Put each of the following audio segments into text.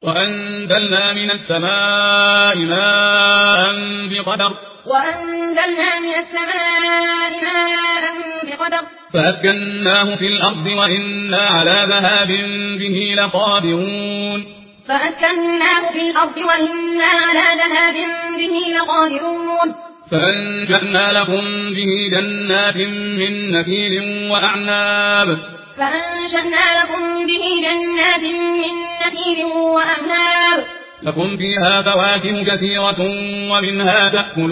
وأنزلنا من السماء ماء بقدر فأسكناه في الأرض وإنا على ذهاب به لقادرون فأنشأنا لكم به جنات من نخيل وأعناب لكم فيها فواكه كثيرة ومنها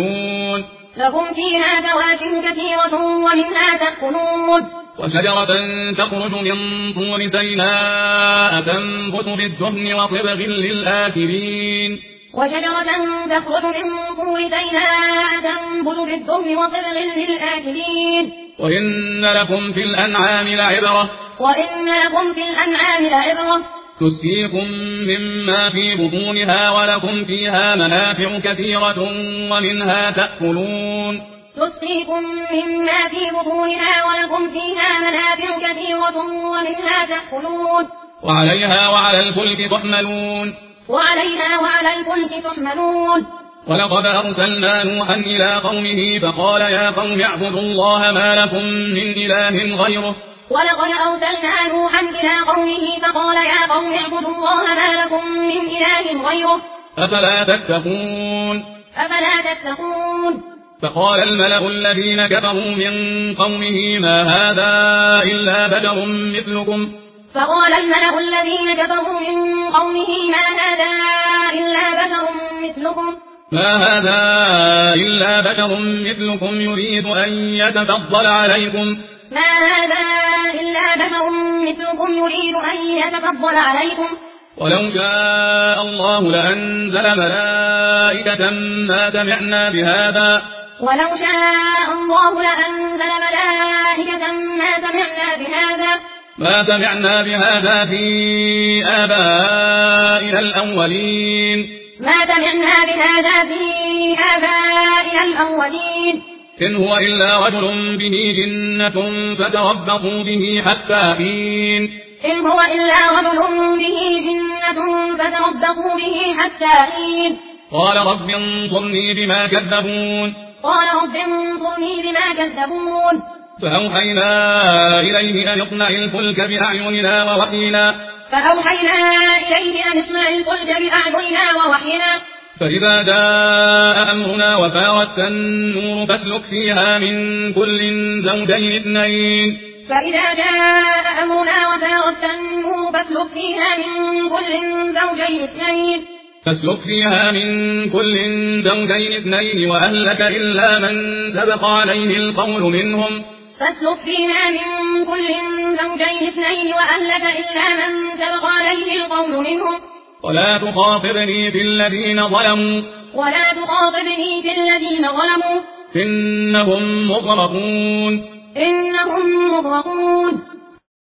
تأكلون وشجرة تخرج من طور سيناء تنبت بالدهن وصبغ للآكلين وإن لكم في الأنعام لعبرة تسقيكم مما في بطونها ولكم فيها منافع كثيرة ومنها تأكلون وعليها وعلى الفلك تحملون ولقد أرسلنا نوحا إلى قومه فقال يا قوم اعبدوا الله ما لكم من إله غيره أفلا تتقون فقال الملأ الذين كفروا من قومه ما هذا إلا بشر مثلكم يريد أن يتفضل عليكم ولو شاء الله لأنزل ملائكة ما سمعنا بهذا في آبائنا الأولين إن هو إلا رجل به جنة فتربصوا به حتى حين قال رب انصرني بما كذبون فأوحينا إليه أن اصنع الفلك بأعيننا ووحينا فإذا جاء أمرنا وفارت النور فاسلك فيها من كل زوجين اثنين وأهلك إلا من سبق عليه القول منهم ولا تخاطبني في الذين ظلموا إنهم مغرقون